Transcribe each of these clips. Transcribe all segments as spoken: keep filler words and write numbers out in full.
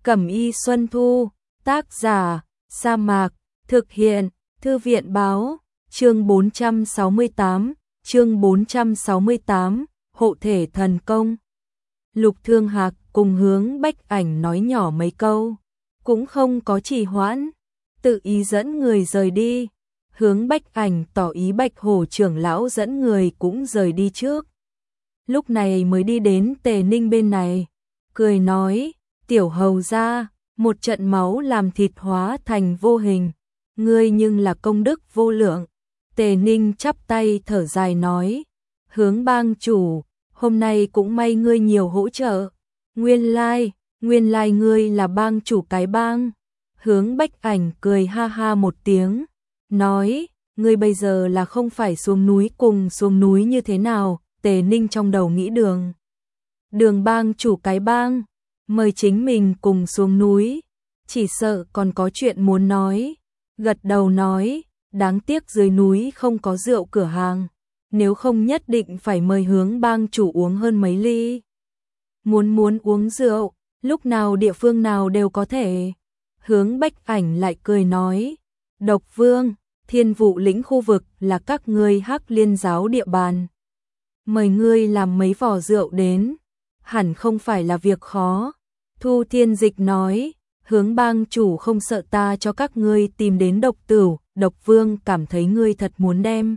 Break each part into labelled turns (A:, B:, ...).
A: Cẩm y Xuân Thu, tác giả, Sa Mạc, thực hiện, Thư viện báo, chương bốn trăm sáu mươi tám, chương bốn trăm sáu mươi tám, hộ thể thần công. Lục Thương Hạc cùng Hướng Bách Ảnh nói nhỏ mấy câu, cũng không có trì hoãn, tự ý dẫn người rời đi. Hướng Bách Ảnh tỏ ý Bạch Hổ trưởng lão dẫn người cũng rời đi trước. Lúc này mới đi đến Tề Ninh bên này, cười nói, tiểu hầu gia, một trận máu làm thịt hóa thành vô hình, ngươi nhưng là công đức vô lượng. Tề Ninh chắp tay thở dài nói, Hướng bang chủ, hôm nay cũng may ngươi nhiều hỗ trợ. Nguyên lai, nguyên lai ngươi là bang chủ cái bang. Hướng Bách Ảnh cười ha ha một tiếng, nói, ngươi bây giờ là không phải xuống núi cùng xuống núi như thế nào? Tề Ninh trong đầu nghĩ đường. Đường bang chủ cái bang, mời chính mình cùng xuống núi, chỉ sợ còn có chuyện muốn nói. Gật đầu nói, đáng tiếc dưới núi không có rượu cửa hàng, nếu không nhất định phải mời Hướng bang chủ uống hơn mấy ly. Muốn muốn uống rượu, lúc nào địa phương nào đều có thể. Hướng Bách Ảnh lại cười nói, Độc Vương, Thiên Vụ lĩnh khu vực là các ngươi Hắc Liên giáo địa bàn. Mời ngươi làm mấy vò rượu đến, hẳn không phải là việc khó. Thu Thiên Dịch nói, Hướng bang chủ không sợ ta cho các ngươi tìm đến độc tửu. Độc Vương cảm thấy ngươi thật muốn đem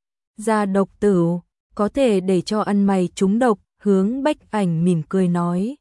A: ra độc tửu, có thể để cho ăn mày trúng độc. Hướng Bách Ảnh mỉm cười nói,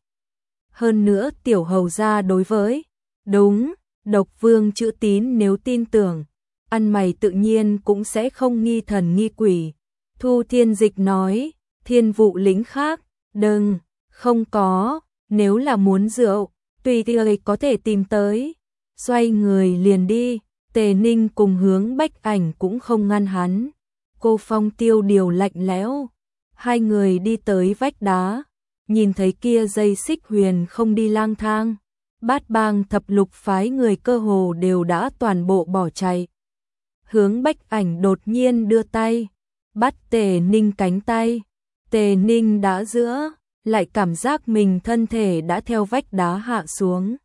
A: hơn nữa tiểu hầu gia đối với, đúng, Độc Vương chữ tín, nếu tin tưởng, ăn mày tự nhiên cũng sẽ không nghi thần nghi quỷ. Thu Thiên Dịch nói, Thiên Vụ lĩnh khác, đừng, không có, nếu là muốn rượu, tùy ngươi có thể tìm tới. Xoay người liền đi, Tề Ninh cùng Hướng Bách Ảnh cũng không ngăn hắn. Cô Phong Tiêu điều lạnh lẽo, hai người đi tới vách đá, nhìn thấy kia dây xích huyền không đi lang thang. Bát bang thập lục phái người cơ hồ đều đã toàn bộ bỏ chạy. Hướng Bách Ảnh đột nhiên đưa tay, bắt Tề Ninh cánh tay. Tề Ninh đã giữa, lại cảm giác mình thân thể đã theo vách đá hạ xuống.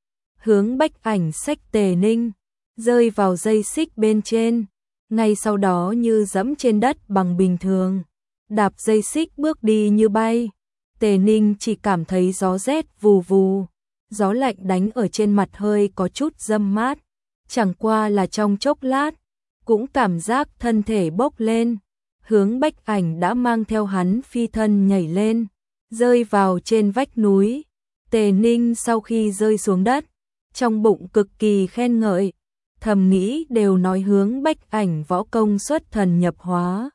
A: Hướng Bách Ảnh xách Tề Ninh, rơi vào dây xích bên trên, ngay sau đó như dẫm trên đất bằng bình thường, đạp dây xích bước đi như bay. Tề Ninh chỉ cảm thấy gió rét vù vù, gió lạnh đánh ở trên mặt hơi có chút râm mát, chẳng qua là trong chốc lát, cũng cảm giác thân thể bốc lên. Hướng Bách Ảnh đã mang theo hắn phi thân nhảy lên, rơi vào trên vách núi. Tề Ninh sau khi rơi xuống đất, trong bụng cực kỳ khen ngợi, thầm nghĩ đều nói Hướng Bách Ảnh võ công xuất thần nhập hóa,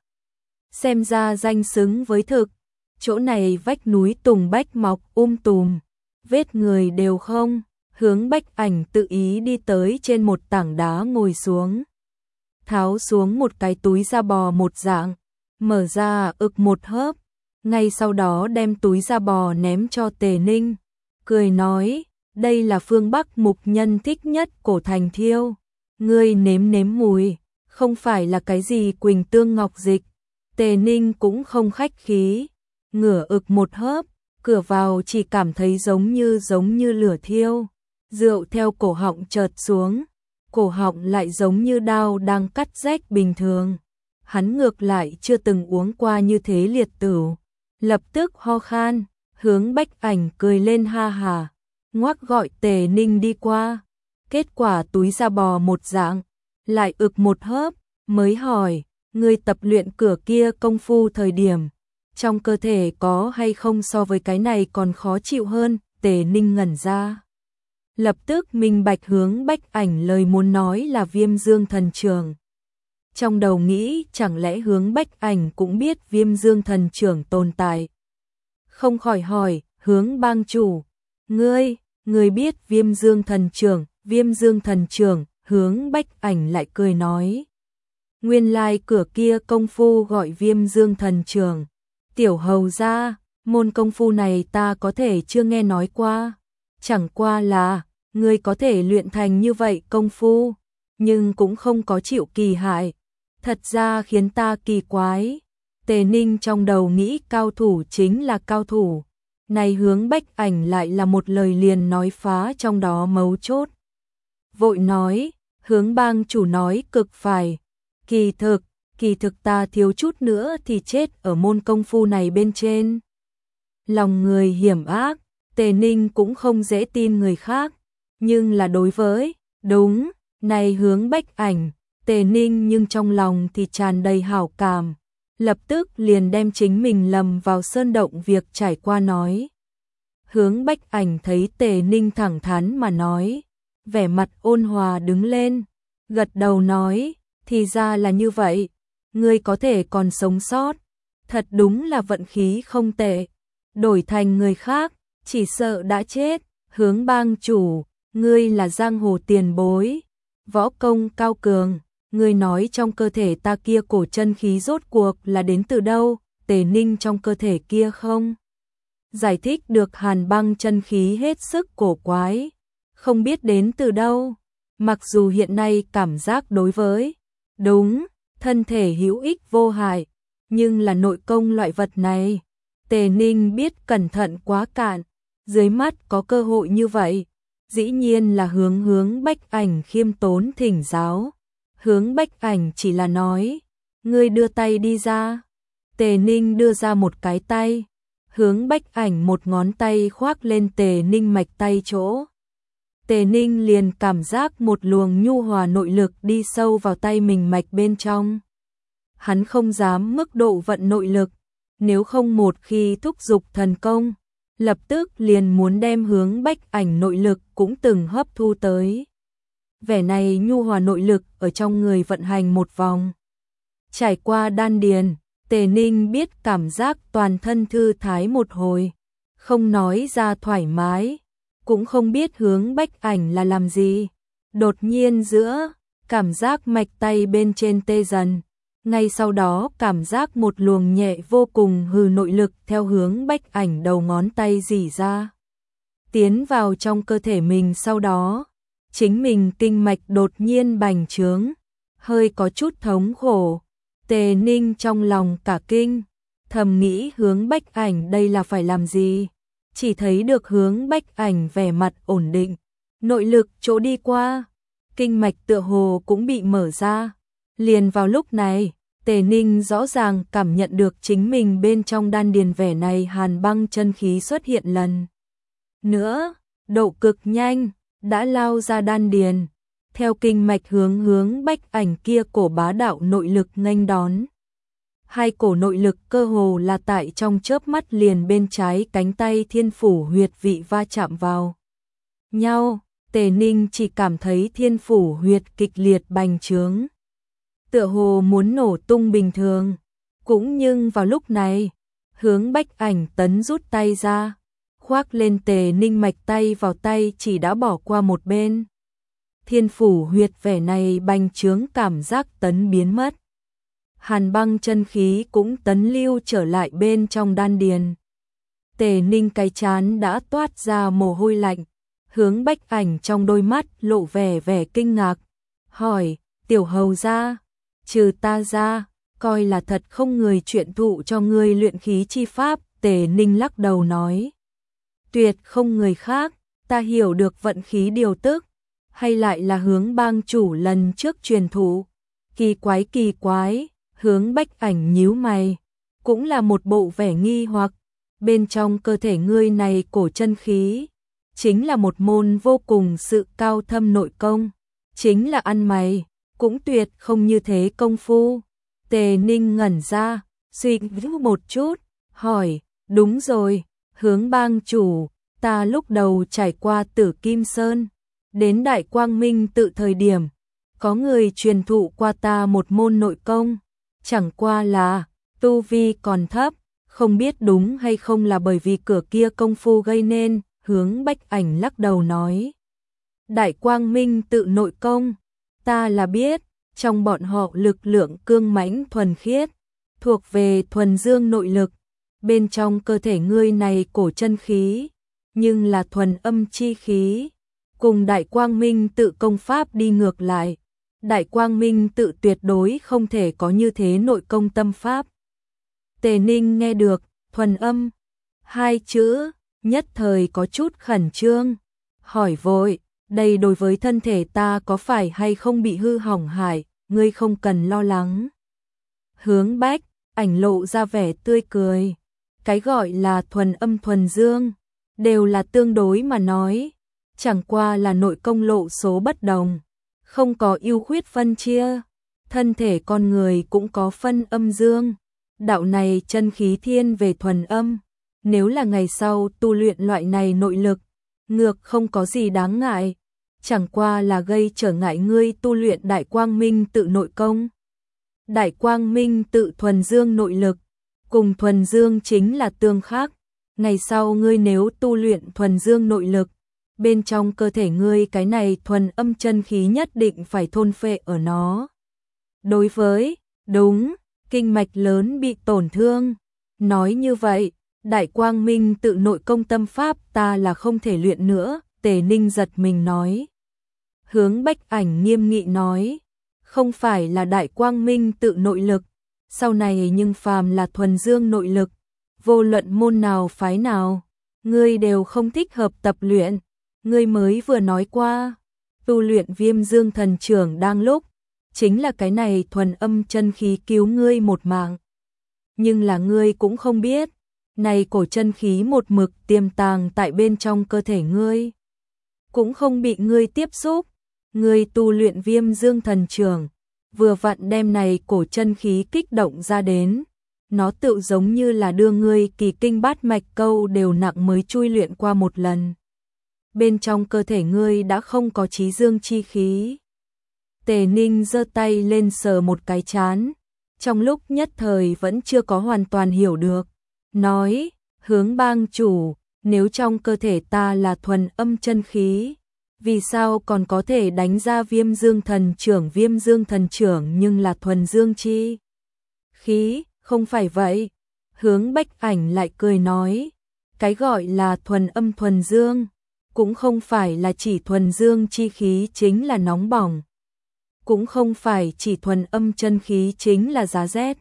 A: xem ra danh xứng với thực. Chỗ này vách núi tùng bách mọc um tùm, vết người đều không. Hướng Bách Ảnh tự ý đi tới trên một tảng đá ngồi xuống, tháo xuống một cái túi da bò một dạng, mở ra ực một hớp, ngay sau đó đem túi da bò ném cho Tề Ninh, cười nói, đây là phương Bắc mục nhân thích nhất cổ thành thiêu, ngươi nếm nếm mùi, không phải là cái gì quỳnh tương ngọc dịch. Tề Ninh cũng không khách khí, ngửa ực một hớp, cửa vào chỉ cảm thấy giống như giống như lửa thiêu, rượu theo cổ họng chợt xuống, cổ họng lại giống như đao đang cắt rách bình thường. Hắn ngược lại chưa từng uống qua như thế liệt tửu, lập tức ho khan. Hướng Bách Ảnh cười lên ha hà, ngoắc gọi Tề Ninh đi qua, kết quả túi da bò một dạng, lại ực một hớp, mới hỏi, ngươi tập luyện cửa kia công phu thời điểm, trong cơ thể có hay không so với cái này còn khó chịu hơn? Tề Ninh ngẩn ra, lập tức minh bạch Hướng Bách Ảnh lời muốn nói là Viêm Dương thần trưởng. Trong đầu nghĩ chẳng lẽ Hướng Bách Ảnh cũng biết Viêm Dương thần trưởng tồn tại. Không khỏi hỏi, Hướng bang chủ, ngươi, ngươi biết Viêm Dương thần trưởng? Viêm Dương thần trưởng? Hướng Bách Ảnh lại cười nói, nguyên lai cửa kia công phu gọi Viêm Dương thần trưởng. Tiểu hầu gia, môn công phu này ta có thể chưa nghe nói qua, chẳng qua là, ngươi có thể luyện thành như vậy công phu, nhưng cũng không có chịu kỳ hại, thật ra khiến ta kỳ quái. Tề Ninh trong đầu nghĩ cao thủ chính là cao thủ, Này Hướng Bách Ảnh lại là một lời liền nói phá trong đó mấu chốt. Vội nói, Hướng bang chủ nói cực phải. Kỳ thực, kỳ thực ta thiếu chút nữa thì chết ở môn công phu này bên trên. Lòng người hiểm ác, Tề Ninh cũng không dễ tin người khác, nhưng là đối với, đúng, này Hướng Bách Ảnh, Tề Ninh nhưng trong lòng thì tràn đầy hảo cảm, lập tức liền đem chính mình lầm vào sơn động việc trải qua nói. Hướng Bách Ảnh thấy Tề Ninh thẳng thắn mà nói, vẻ mặt ôn hòa đứng lên, gật đầu nói, thì ra là như vậy, ngươi có thể còn sống sót, thật đúng là vận khí không tệ, đổi thành người khác, chỉ sợ đã chết. Hướng bang chủ, ngươi là giang hồ tiền bối, võ công cao cường, ngươi nói trong cơ thể ta kia cổ chân khí rốt cuộc là đến từ đâu? Tề Ninh trong cơ thể kia không giải thích được hàn băng chân khí hết sức cổ quái, không biết đến từ đâu, mặc dù hiện nay cảm giác đối với, đúng, thân thể hữu ích vô hại, nhưng là nội công loại vật này, Tề Ninh biết cẩn thận quá cạn, dưới mắt có cơ hội như vậy, dĩ nhiên là hướng Hướng Bách Ảnh khiêm tốn thỉnh giáo. Hướng Bách Ảnh chỉ là nói, ngươi đưa tay đi ra. Tề Ninh đưa ra một cái tay, Hướng Bách Ảnh một ngón tay khoác lên Tề Ninh mạch tay chỗ. Tề Ninh liền cảm giác một luồng nhu hòa nội lực đi sâu vào tay mình mạch bên trong. Hắn không dám mức độ vận nội lực, nếu không một khi thúc dục thần công, lập tức liền muốn đem Hướng Bách Ảnh nội lực cũng từng hấp thu tới. Vẻ này nhu hòa nội lực ở trong người vận hành một vòng. Trải qua đan điền, Tề Ninh biết cảm giác toàn thân thư thái một hồi, không nói ra thoải mái, cũng không biết Hướng Bách Ảnh là làm gì. Đột nhiên giữa, cảm giác mạch tay bên trên tê dần, ngay sau đó cảm giác một luồng nhẹ vô cùng hừ nội lực theo Hướng Bách Ảnh đầu ngón tay rỉ ra, tiến vào trong cơ thể mình, sau đó chính mình kinh mạch đột nhiên bành trướng, hơi có chút thống khổ. Tề Ninh trong lòng cả kinh, thầm nghĩ Hướng Bách Ảnh đây là phải làm gì? Chỉ thấy được Hướng Bách Ảnh vẻ mặt ổn định, nội lực chỗ đi qua, kinh mạch tựa hồ cũng bị mở ra. Liền vào lúc này, Tề Ninh rõ ràng cảm nhận được chính mình bên trong đan điền vẻ này hàn băng chân khí xuất hiện lần nữa, độ cực nhanh, đã lao ra đan điền, theo kinh mạch hướng Hướng Bách Ảnh kia cổ bá đạo nội lực nghênh đón. Hai cổ nội lực cơ hồ là tại trong chớp mắt liền bên trái cánh tay thiên phủ huyệt vị va chạm vào nhau. Tề Ninh chỉ cảm thấy thiên phủ huyệt kịch liệt bành trướng, tựa hồ muốn nổ tung bình thường. Cũng nhưng vào lúc này, Hướng Bách Ảnh tấn rút tay ra, khoác lên Tề Ninh mạch tay vào tay chỉ đã bỏ qua một bên. Thiên phủ huyệt vẻ này bành trướng cảm giác tấn biến mất. Hàn băng chân khí cũng tấn lưu trở lại bên trong đan điền. Tề Ninh cái chán đã toát ra mồ hôi lạnh. Hướng Bách Ảnh trong đôi mắt lộ vẻ vẻ kinh ngạc, hỏi, tiểu hầu gia, trừ ta ra, coi là thật không người chuyện thụ cho ngươi luyện khí chi pháp. Tề Ninh lắc đầu nói, tuyệt không người khác, ta hiểu được vận khí điều tức, hay lại là Hướng bang chủ lần trước truyền thụ. Kỳ quái kỳ quái, Hướng Bách Ảnh nhíu mày, cũng là một bộ vẻ nghi hoặc, bên trong cơ thể ngươi này cổ chân khí, chính là một môn vô cùng sự cao thâm nội công, chính là ăn mày, cũng tuyệt không như thế công phu. Tề Ninh ngẩn ra, suy nghĩ một chút, hỏi, đúng rồi, Hướng bang chủ, ta lúc đầu trải qua Tử Kim Sơn, đến Đại Quang Minh tự thời điểm, có người truyền thụ qua ta một môn nội công, chẳng qua là tu vi còn thấp, không biết đúng hay không là bởi vì cửa kia công phu gây nên. Hướng Bách Ảnh lắc đầu nói, Đại Quang Minh tự nội công, ta là biết, trong bọn họ lực lượng cương mãnh thuần khiết, thuộc về thuần dương nội lực, bên trong cơ thể ngươi này cổ chân khí, nhưng là thuần âm chi khí, cùng Đại Quang Minh tự công pháp đi ngược lại. Đại Quang Minh tự tuyệt đối không thể có như thế nội công tâm pháp. Tề Ninh nghe được thuần âm hai chữ, nhất thời có chút khẩn trương, hỏi vội, đây đối với thân thể ta có phải hay không bị hư hỏng hại, ngươi không cần lo lắng. Hướng Bách Ảnh lộ ra vẻ tươi cười, cái gọi là thuần âm thuần dương, đều là tương đối mà nói, chẳng qua là nội công lộ số bất đồng, không có ưu khuyết phân chia, thân thể con người cũng có phân âm dương, đạo này chân khí thiên về thuần âm, nếu là ngày sau tu luyện loại này nội lực, ngược không có gì đáng ngại, chẳng qua là gây trở ngại ngươi tu luyện Đại Quang Minh tự nội công. Đại Quang Minh tự thuần dương nội lực, cùng thuần dương chính là tương khắc, ngày sau ngươi nếu tu luyện thuần dương nội lực, bên trong cơ thể ngươi cái này thuần âm chân khí nhất định phải thôn phệ ở nó. Đối với, đúng, kinh mạch lớn bị tổn thương, nói như vậy, Đại Quang Minh tự nội công tâm pháp ta là không thể luyện nữa, Tề Ninh giật mình nói. Hướng Bách Ảnh nghiêm nghị nói, không phải là Đại Quang Minh tự nội lực, sau này nhưng phàm là thuần dương nội lực, vô luận môn nào phái nào, ngươi đều không thích hợp tập luyện, ngươi mới vừa nói qua, tu luyện Viêm Dương Thần Trưởng đang lúc, chính là cái này thuần âm chân khí cứu ngươi một mạng. Nhưng là ngươi cũng không biết, này cổ chân khí một mực tiềm tàng tại bên trong cơ thể ngươi, cũng không bị ngươi tiếp xúc, ngươi tu luyện Viêm Dương Thần Trưởng, vừa vặn đem này cổ chân khí kích động ra đến, nó tự giống như là đưa ngươi kỳ kinh bát mạch câu đều nặng mới chui luyện qua một lần. Bên trong cơ thể ngươi đã không có trí dương chi khí. Tề Ninh giơ tay lên sờ một cái trán, trong lúc nhất thời vẫn chưa có hoàn toàn hiểu được, nói, Hướng bang chủ, nếu trong cơ thể ta là thuần âm chân khí, vì sao còn có thể đánh ra Viêm Dương Thần Trưởng? Viêm Dương Thần Trưởng nhưng là thuần dương chi khí, không phải vậy. Hướng Bách Ảnh lại cười nói, cái gọi là thuần âm thuần dương, cũng không phải là chỉ thuần dương chi khí chính là nóng bỏng, cũng không phải chỉ thuần âm chân khí chính là giá rét.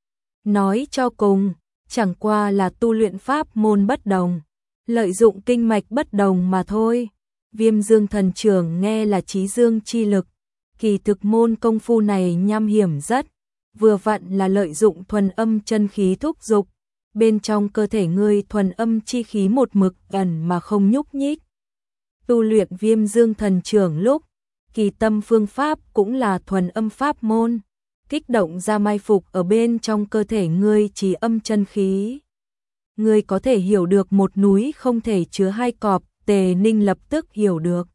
A: Nói cho cùng, chẳng qua là tu luyện pháp môn bất đồng, lợi dụng kinh mạch bất đồng mà thôi. Viêm Dương Thần Trưởng nghe là trí dương chi lực, kỳ thực môn công phu này nham hiểm rất, vừa vặn là lợi dụng thuần âm chân khí thúc dục, bên trong cơ thể ngươi thuần âm chi khí một mực ẩn mà không nhúc nhích. Tu luyện Viêm Dương Thần Trưởng lúc, kỳ tâm phương pháp cũng là thuần âm pháp môn, kích động ra mai phục ở bên trong cơ thể ngươi trì âm chân khí. Ngươi có thể hiểu được một núi không thể chứa hai cọp. Tề Ninh lập tức hiểu được.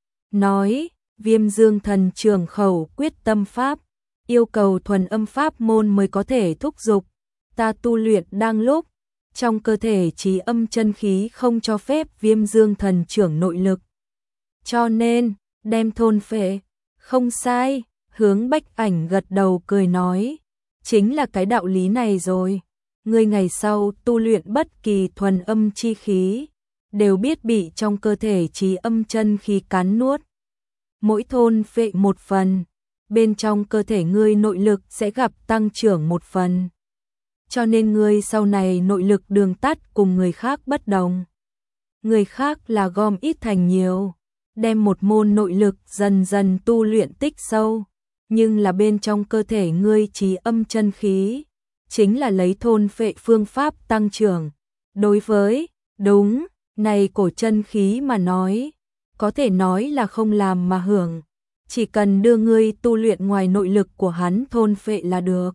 A: Nói, Viêm Dương Thần Trưởng khẩu quyết tâm pháp, yêu cầu thuần âm pháp môn mới có thể thúc dục. Ta tu luyện đang lúc, trong cơ thể trí âm chân khí không cho phép Viêm Dương Thần Trưởng nội lực. Cho nên, đem thôn phệ, không sai, Hướng Bách Ảnh gật đầu cười nói, chính là cái đạo lý này rồi. Ngươi ngày sau tu luyện bất kỳ thuần âm chi khí, đều biết bị trong cơ thể trí âm chân khí cắn nuốt. Mỗi thôn phệ một phần, bên trong cơ thể ngươi nội lực sẽ gặp tăng trưởng một phần. Cho nên ngươi sau này nội lực đường tắt cùng người khác bất đồng. Người khác là gom ít thành nhiều, đem một môn nội lực dần dần tu luyện tích sâu, nhưng là bên trong cơ thể ngươi trí âm chân khí, chính là lấy thôn phệ phương pháp tăng trưởng. Đối với, đúng, này cổ chân khí mà nói, có thể nói là không làm mà hưởng, chỉ cần đưa ngươi tu luyện ngoài nội lực của hắn thôn phệ là được.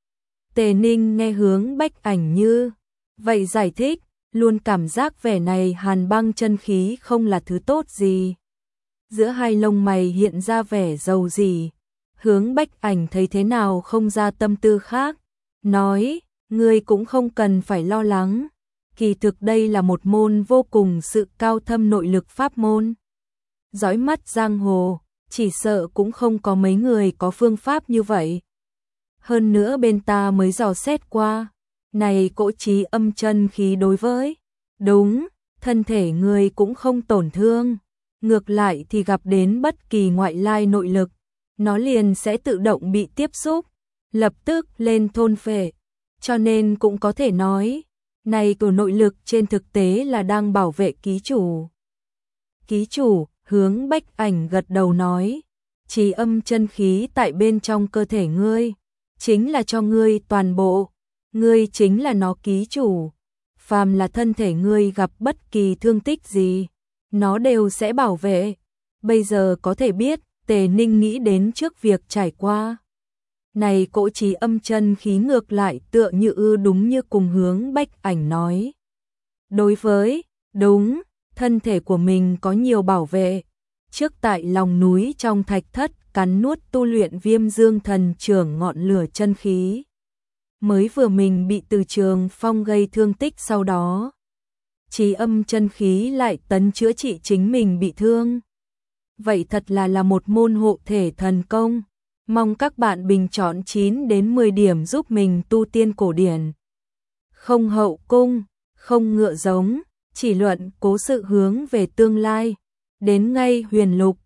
A: Tề Ninh nghe Hướng Bách Ảnh như vậy giải thích, luôn cảm giác vẻ này hàn băng chân khí không là thứ tốt gì. Giữa hai lông mày hiện ra vẻ dầu gì. Hướng Bách Ảnh thấy thế nào không ra tâm tư khác, nói, ngươi cũng không cần phải lo lắng. Kỳ thực đây là một môn vô cùng sự cao thâm nội lực pháp môn. Dõi mắt giang hồ, chỉ sợ cũng không có mấy người có phương pháp như vậy. Hơn nữa bên ta mới dò xét qua, này cỗ trí âm chân khí đối với, đúng, thân thể người cũng không tổn thương. Ngược lại thì gặp đến bất kỳ ngoại lai nội lực, nó liền sẽ tự động bị tiếp xúc, lập tức lên thôn phệ. Cho nên cũng có thể nói, Này của nội lực trên thực tế là đang bảo vệ ký chủ. Ký chủ, Hướng Bách Ảnh gật đầu nói, trì âm chân khí tại bên trong cơ thể ngươi, chính là cho ngươi toàn bộ, ngươi chính là nó ký chủ. Phàm là thân thể ngươi gặp bất kỳ thương tích gì, nó đều sẽ bảo vệ. Bây giờ có thể biết, Tề Ninh nghĩ đến trước việc trải qua. Này cỗ trì âm chân khí ngược lại tựa như ư đúng như cùng Hướng Bách Ảnh nói. Đối với, đúng, thân thể của mình có nhiều bảo vệ. Trước tại lòng núi trong thạch thất cắn nuốt tu luyện Viêm Dương Thần Trưởng ngọn lửa chân khí. Mới vừa mình bị Từ Trường Phong gây thương tích, sau đó trì âm chân khí lại tấn chữa trị chính mình bị thương. Vậy thật là là một môn hộ thể thần công. Mong các bạn bình chọn chín đến mười điểm giúp mình tu tiên cổ điển. Không hậu cung, không ngựa giống, chỉ luận cố sự hướng về tương lai. Đến ngay Huyền Lục,